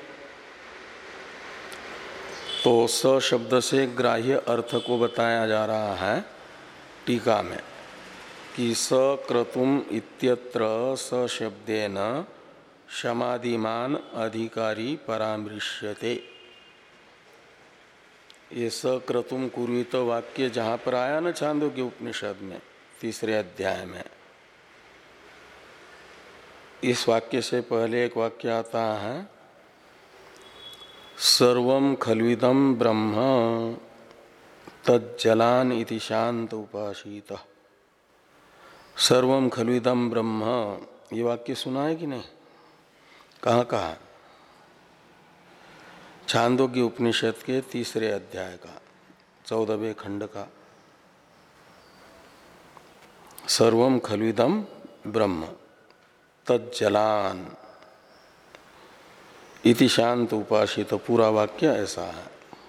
तो स शब्द से ग्राह्य अर्थ को बताया जा रहा है टीका में कि स क्रतुम इत्यत्र स शब्देन समाधिमान अधिकारी परामृश्यते। ये सक्रतुम कुर्वीत वाक्य जहाँ पर आया ना छांदोग्य उपनिषद में तीसरे अध्याय में, इस वाक्य से पहले एक वाक्य आता है सर्वं खल्विदं ब्रह्म तज्जलान इति शांत उपासीत। सर्वं खल्विदं ब्रह्म, ये वाक्य सुना है कि नहीं? कहाँ कहाँ? छांदोग्य उपनिषद के तीसरे अध्याय का चौदहवें खंड का। सर्वं खल्विदं ब्रह्म तज्जलान इति शांत उपासित, पूरा वाक्य ऐसा है।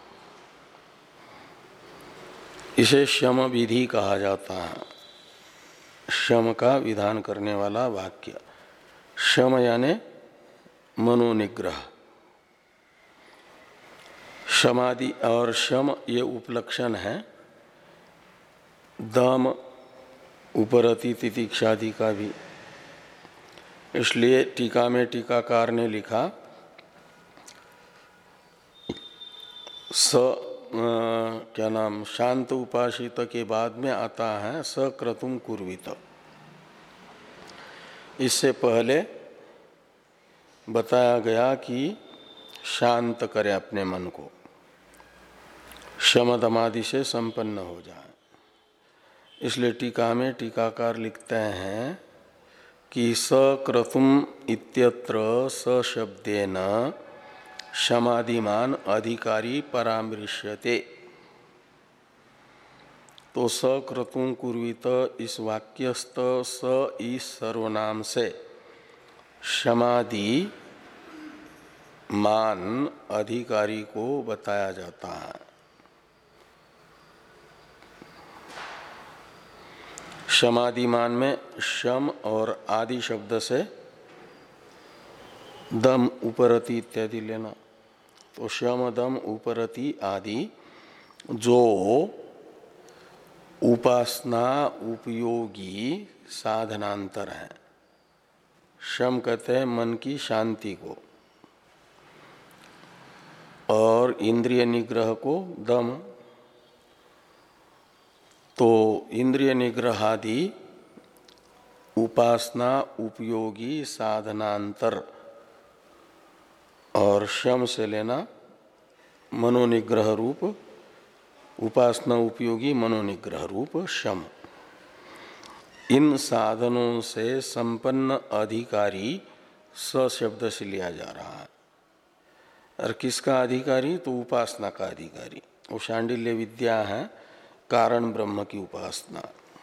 इसे शम विधि कहा जाता है, शम का विधान करने वाला वाक्य। शम यानी मनोनिग्रह। समाधि और शम ये उपलक्षण है दम उपरति तितिक्षादि का भी। इसलिए टीका में टीकाकार ने लिखा स आ, क्या नाम शांत उपासित के बाद में आता है सक्रतुम कुर्वीत। इससे पहले बताया गया कि शांत करे अपने मन को, शम दमादि से संपन्न हो जाए। इसलिए टीका में टीकाकार लिखते हैं कि सक्रतुम इत्यत्र स शब्देन समाधिमान अधिकारी परामृश्यते। तो सक्रतुम कुर्वीत इस वाक्यस्थ स इस सर्वनाम से समाधि मान अधिकारी को बताया जाता है। समाधिमान में शम और आदि शब्द से दम उपरति इत्यादि लेना। तो शम दम उपरति आदि जो उपासना उपयोगी साधनांतर है। शम कहते हैं मन की शांति को, और इंद्रिय निग्रह को दम। तो इंद्रिय निग्रह आदि उपासना उपयोगी साधनांतर, और शम से लेना मनोनिग्रह रूप उपासना उपयोगी मनोनिग्रह रूप शम। इन साधनों से संपन्न अधिकारी स शब्द से लिया जा रहा है। और किसका अधिकारी? तो उपासना का अधिकारी। वो शांडिल्य विद्या है, कारण ब्रह्म की उपासना।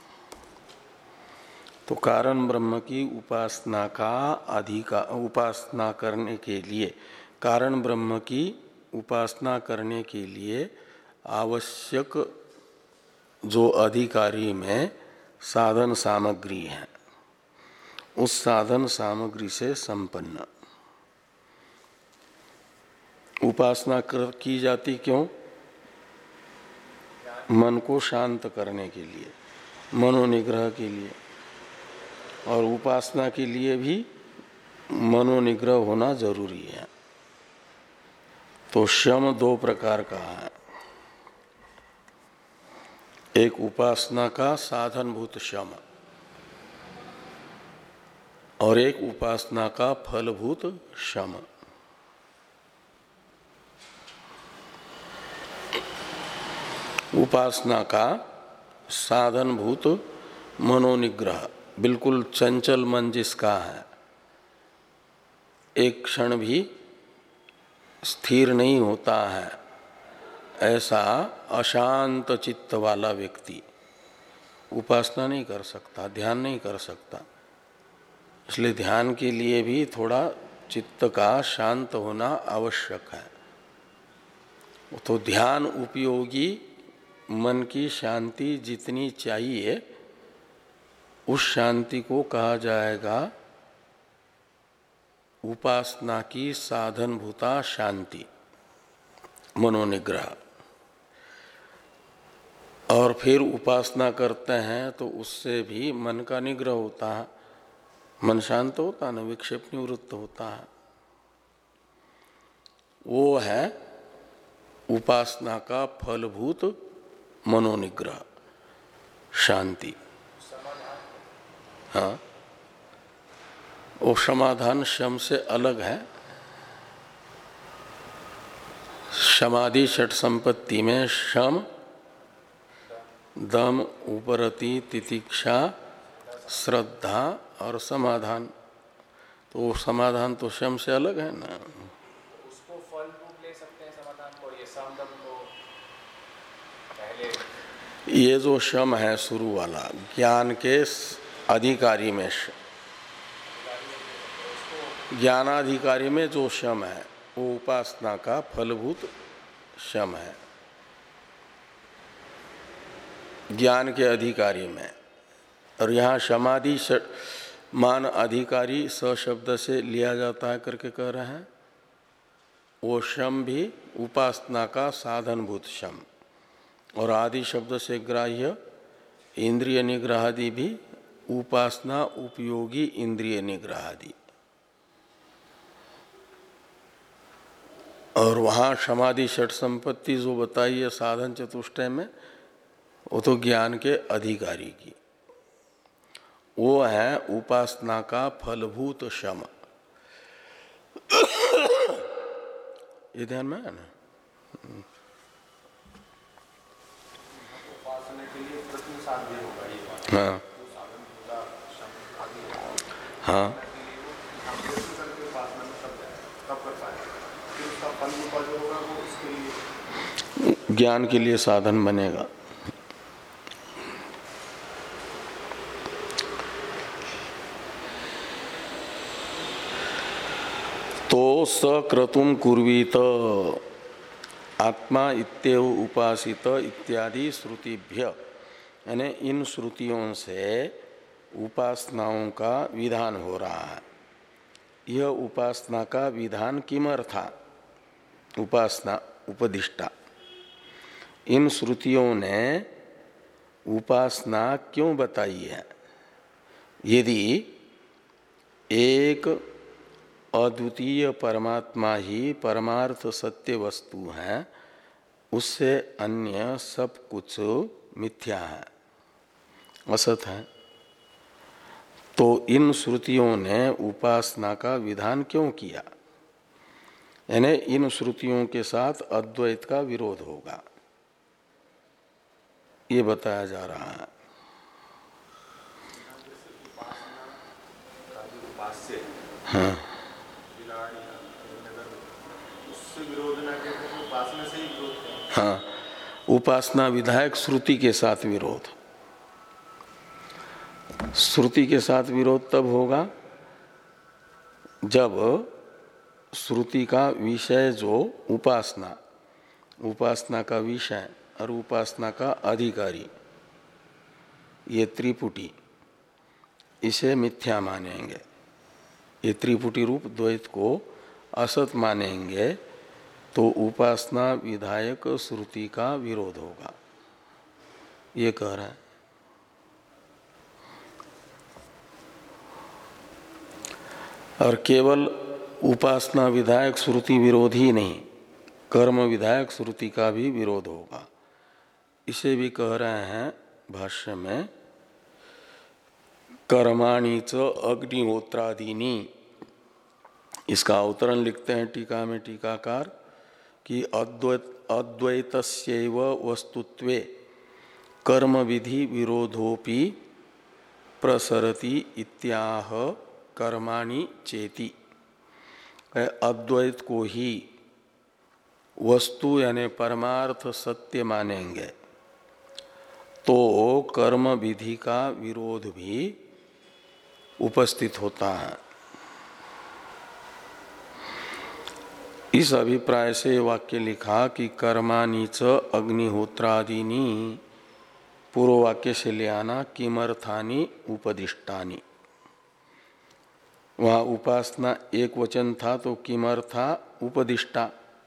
तो कारण ब्रह्म की उपासना का अधिकार, उपासना करने के लिए, कारण ब्रह्म की उपासना करने के लिए आवश्यक जो अधिकारी में साधन सामग्री है, उस साधन सामग्री से संपन्न उपासना कर की जाती। क्यों? मन को शांत करने के लिए, मनोनिग्रह के लिए। और उपासना के लिए भी मनोनिग्रह होना जरूरी है। तो शम दो प्रकार का है, एक उपासना का साधनभूत शम और एक उपासना का फलभूत शम। उपासना का साधनभूत मनोनिग्रह, बिल्कुल चंचल मन जिसका है, एक क्षण भी स्थिर नहीं होता है, ऐसा अशांत चित्त वाला व्यक्ति उपासना नहीं कर सकता, ध्यान नहीं कर सकता। इसलिए ध्यान के लिए भी थोड़ा चित्त का शांत होना आवश्यक है। तो ध्यान उपयोगी मन की शांति जितनी चाहिए, उस शांति को कहा जाएगा उपासना की साधनभूता शांति, मनोनिग्रह। और फिर उपासना करते हैं तो उससे भी मन का निग्रह होता है, मन शांत होता है ना, विक्षेप निवृत्त होता है। वो है उपासना का फलभूत मनोनिग्रह, शांति। हाँ, वो समाधान शम से अलग है। समाधि षट संपत्ति में शम, दम, उपरति, तितिक्षा, श्रद्धा और समाधान, तो वो समाधान तो शम से अलग है ना। उसको फल रूप ले सकते हैं समाधान को, ये समदम को पहले। ये जो शम है शुरू वाला, ज्ञान के अधिकारी में, ज्ञानाधिकारी में जो शम है वो उपासना का फलभूत शम है, ज्ञान के अधिकारी में। और यहाँ समाधि मान अधिकारी स शब्द से लिया जाता है करके कह रहे हैं। वो शम भी उपासना का साधनभूत शम, और आदि शब्द से ग्राह्य इंद्रिय निग्रहादि भी उपासना उपयोगी इंद्रिय निग्रहादि। और वहाँ समाधि षट संपत्ति जो बताई है साधन चतुष्टय में, वो तो ज्ञान के अधिकारी की, वो है उपासना का फलभूत शम। ये ध्यान में है ना। उपासना के लिए प्रति साध्य होगा ये बात। हाँ हाँ, ज्ञान के लिए साधन बनेगा। तो सक्रतुम कुर्वीत आत्मा इत्येव उपासित इत्यादि श्रुतिभ्य, यानी इन श्रुतियों से उपासनाओं का विधान हो रहा है। यह उपासना का विधान किमर्था, उपासना उपदिष्टा। इन श्रुतियों ने उपासना क्यों बताई है? यदि एक अद्वितीय परमात्मा ही परमार्थ सत्य वस्तु है, उससे अन्य सब कुछ मिथ्या है, असत है, तो इन श्रुतियों ने उपासना का विधान क्यों किया? यानी इन श्रुतियों के साथ अद्वैत का विरोध होगा, ये बताया जा रहा है। हाँ, हाँ, उपासना विधायक श्रुति के साथ विरोध। श्रुति के साथ विरोध तब होगा जब श्रुति का विषय जो उपासना, उपासना का विषय और उपासना का अधिकारी, ये त्रिपुटी, इसे मिथ्या मानेंगे, ये त्रिपुटी रूप द्वैत को असत मानेंगे, तो उपासना विधायक श्रुति का विरोध होगा, ये कह रहा है। और केवल उपासना विधायक श्रुति विरोध ही नहीं, कर्म विधायक श्रुति का भी विरोध होगा। इसे भी कह रहे हैं भाष्य में, कर्माणि च अग्निहोत्रादीनि। इसका अवतरण लिखते हैं टीका में टीकाकार कि अद्वैत अद्वैतस्यैव वस्तुत्वे कर्म विधि विरोधोपि प्रसरति इत्याह कर्माणि चेति। अद्वैत को ही वस्तु यानी परमार्थ सत्य मानेंगे तो कर्म विधि का विरोध भी उपस्थित होता है। इस अभिप्राय से वाक्य लिखा कि कर्माणि च अग्निहोत्रादीनि, पूर्व वाक्य से ले आना किमर्थानि उपदिष्टानि। वहाँ उपासना एक वचन था तो किमर्था उपदिष्टा,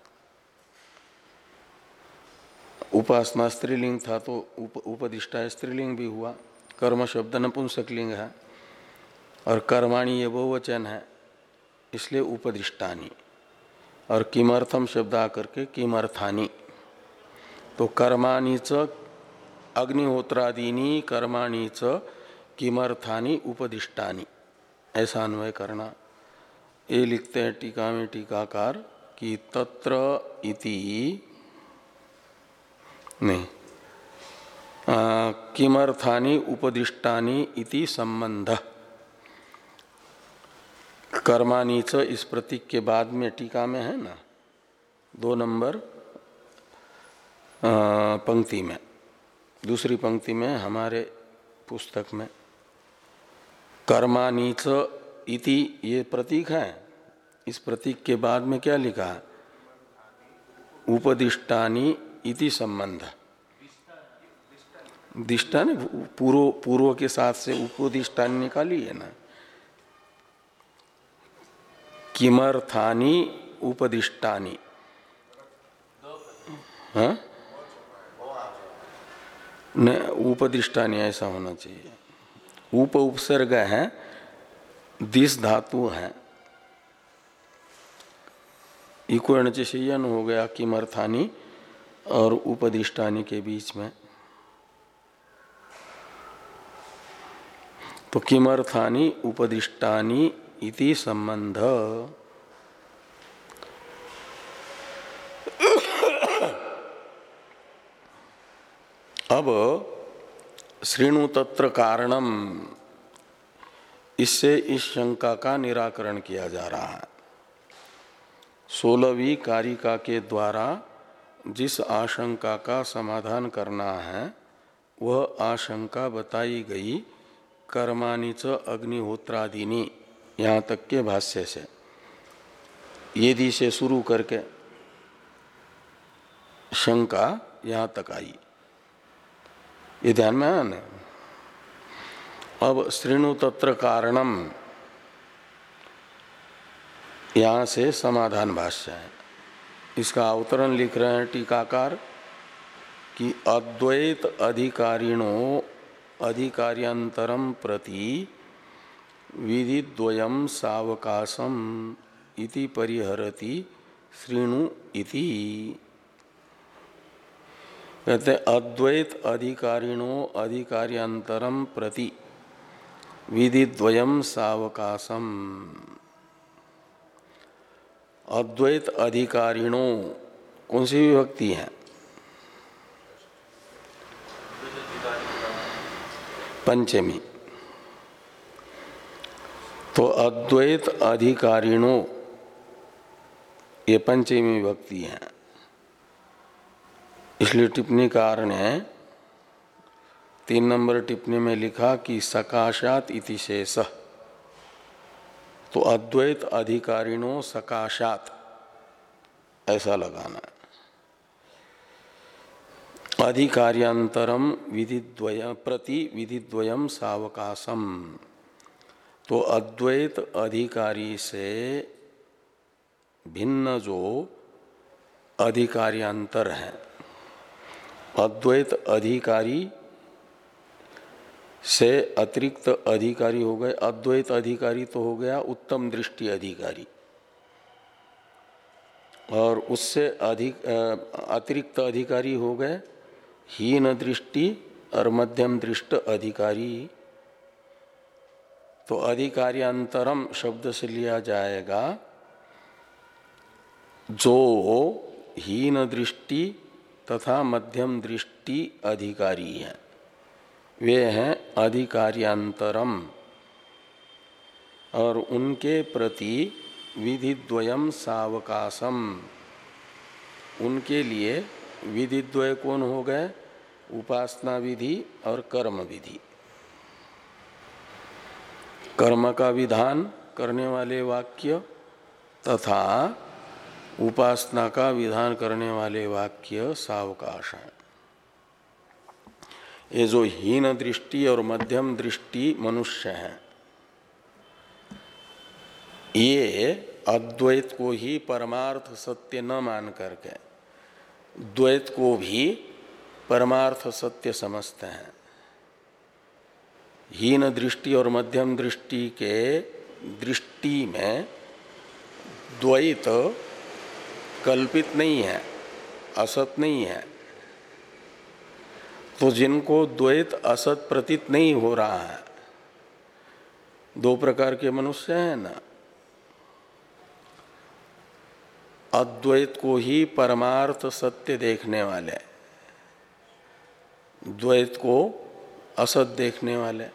उपासना स्त्रीलिंग था तो उप, उपदिष्टा स्त्रीलिंग भी हुआ। कर्म शब्द नपुंसकलिंग है, और कर्माणि ये बहुवचन है इसलिए उपदिष्टानि, और किमर्थम शब्द आकर के किमर्थानि। तो कर्माणि च अग्निहोत्रादीनि कर्माणि च किमर्थानि उपदिष्टानि, ऐसा अन्वय करना। ये लिखते हैं टीका में टीकाकार कि तत्र इति नहीं, किमर्थानि उपदिष्टानि इति संबंध। कर्माणि च इस प्रतीक के बाद में टीका में है ना, दो नंबर पंक्ति में, दूसरी पंक्ति में हमारे पुस्तक में कर्माणि च इति ये प्रतीक है। इस प्रतीक के बाद में क्या लिखा है? उपदिष्टानि इति संबंध। दिष्टा ने पूर्व पूर्व के साथ से उपदिष्टानि निकाली है ना। किमर्थानि उपदिष्टानि, हाँ न उपदिष्टानि ऐसा होना चाहिए। उप उपसर्ग है, दिस धातु है, इको अणचयन हो गया किमर्थानि और उपदिष्टानि के बीच में। तो किमर्थानि उपदिष्टानि इति संबंध। अब श्रीणु तत्र कारणम, इससे इस शंका का निराकरण किया जा रहा है। सोलहवीं कारिका के द्वारा जिस आशंका का समाधान करना है वह आशंका बताई गई कर्माणि च अग्निहोत्रादीनि, यहाँ तक के भाष्य से, यदि से शुरू करके शंका यहाँ तक आई। ये ध्यान में आया ना। अब श्रीणु तत्र कारणम, यहाँ से समाधान भाष्य है। इसका अवतरण लिख रहे हैं टीकाकार कि अद्वैत अधिकारिणो अधिकार्यांतरम प्रति विधिद्वयम सावकाशम इति परिहरति श्रीणु इति। कहते अद्वैत अधिकारिणो अधिकार्यांतरम प्रति विधिद्वयम सावकाशम। अद्वैत अधिकारिणो कौन सी विभक्ति है? पंचमी। तो अद्वैत अधिकारिणो ये पंचमी विभक्ति है, इसलिए टिप्पणीकार ने तीन नंबर टिप्पणी में लिखा कि सकाशात इति शेष। तो अद्वैत अधिकारिणो सकाशात ऐसा लगाना है। अधिकार्यांतरम विधिद्वय प्रति विधिद्वयम सावकाशम। तो अद्वैत अधिकारी से भिन्न जो अधिकार्यांतर है, अद्वैत अधिकारी से अतिरिक्त अधिकारी हो गए। अद्वैत अधिकारी तो हो गया उत्तम दृष्टि अधिकारी, और उससे अधिक अतिरिक्त अधिकारी हो गए हीन दृष्टि और मध्यम दृष्ट अधिकारी। तो अधिकार्यांतरम शब्द से लिया जाएगा जो हीन दृष्टि तथा मध्यम दृष्टि अधिकारी हैं, वे हैं अधिकार्यांतरम, और उनके प्रति विधिद्वयम सावकाशम। उनके लिए विधिद्वय कौन हो गए? उपासना विधि और कर्म विधि। कर्म का विधान करने वाले वाक्य तथा उपासना का विधान करने वाले वाक्य सावकाश है। ये जो हीन दृष्टि और मध्यम दृष्टि मनुष्य हैं, ये अद्वैत को ही परमार्थ सत्य न मान करके द्वैत को भी परमार्थ सत्य समझते हैं। हीन दृष्टि और मध्यम दृष्टि के दृष्टि में द्वैत कल्पित नहीं है, असत नहीं है। तो जिनको द्वैत असत प्रतीत नहीं हो रहा है, दो प्रकार के मनुष्य हैं ना, अद्वैत को ही परमार्थ सत्य देखने वाले, द्वैत को असत देखने वाले,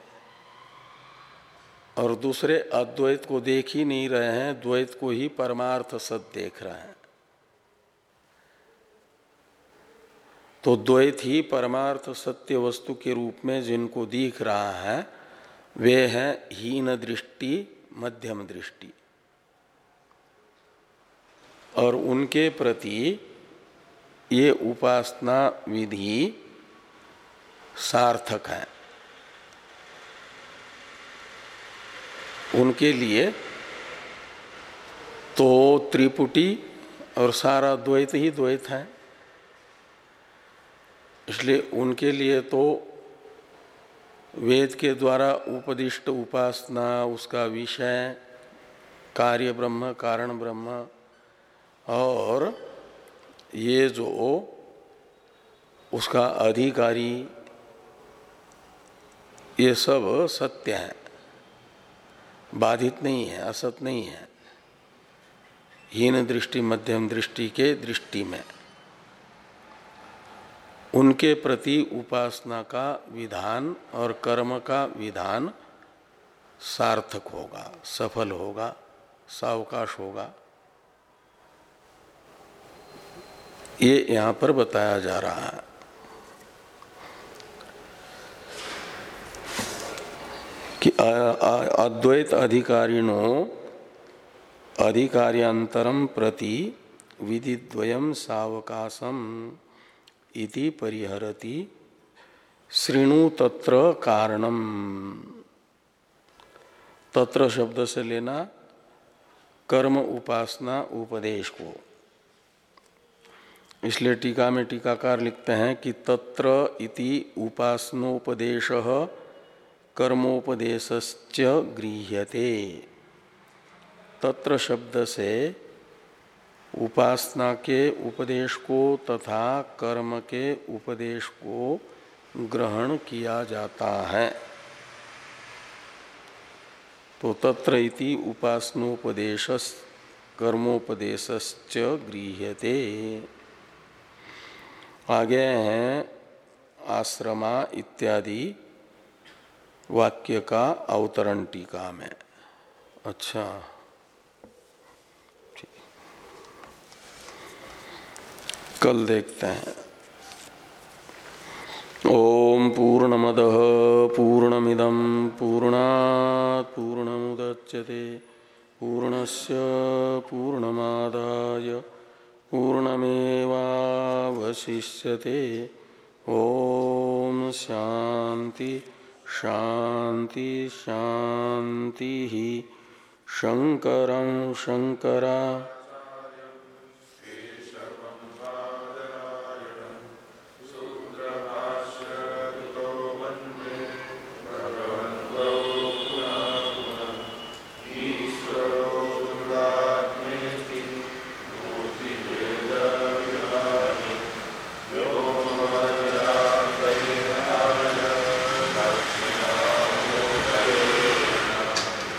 और दूसरे अद्वैत को देख ही नहीं रहे हैं, द्वैत को ही परमार्थ सत देख रहे हैं। तो द्वैत ही परमार्थ सत्य वस्तु के रूप में जिनको दिख रहा है वे हैं हीन दृष्टि, मध्यम दृष्टि, और उनके प्रति ये उपासना विधि सार्थक है। उनके लिए तो त्रिपुटी और सारा द्वैत ही द्वैत है, इसलिए उनके लिए तो वेद के द्वारा उपदिष्ट उपासना, उसका विषय कार्य ब्रह्म, कारण ब्रह्म, और ये जो उसका अधिकारी, ये सब सत्य है, बाधित नहीं है, असत नहीं है। हीन दृष्टि मध्यम दृष्टि के दृष्टि में उनके प्रति उपासना का विधान और कर्म का विधान सार्थक होगा, सफल होगा, सावकाश होगा। ये यहाँ पर बताया जा रहा है। कि अद्वैत अधिकारिणो अधिकार्यांतरम प्रति विधिद्वयम सावकाशम इति परिहरति श्रृणु तत्र कारणम। तत्र शब्द से लेना कर्म उपासना उपदेश को। इसलिए टीका में टीकाकार लिखते हैं कि तत्र इति उपासनोपदेशः कर्मोपदेशश्च गृह्यते। तत्र शब्द से उपासना के उपदेश को तथा कर्म के उपदेश को ग्रहण किया जाता है। तो तत्र इति उपासनोपदेशस् कर्मोपदेशश्च गृह्यते। आगे हैं आश्रमा इत्यादि वाक्य का अवतरण टीका में। अच्छा, कल देखते हैं। ओम पूर्णमदः पूर्णमिदं पूर्णात् पूर्णमुदच्यते पूर्णस्य पूर्णमादाय पूर्णमेवावशिष्यते। ओम शांति शांति शांति। शंकरं शंकरा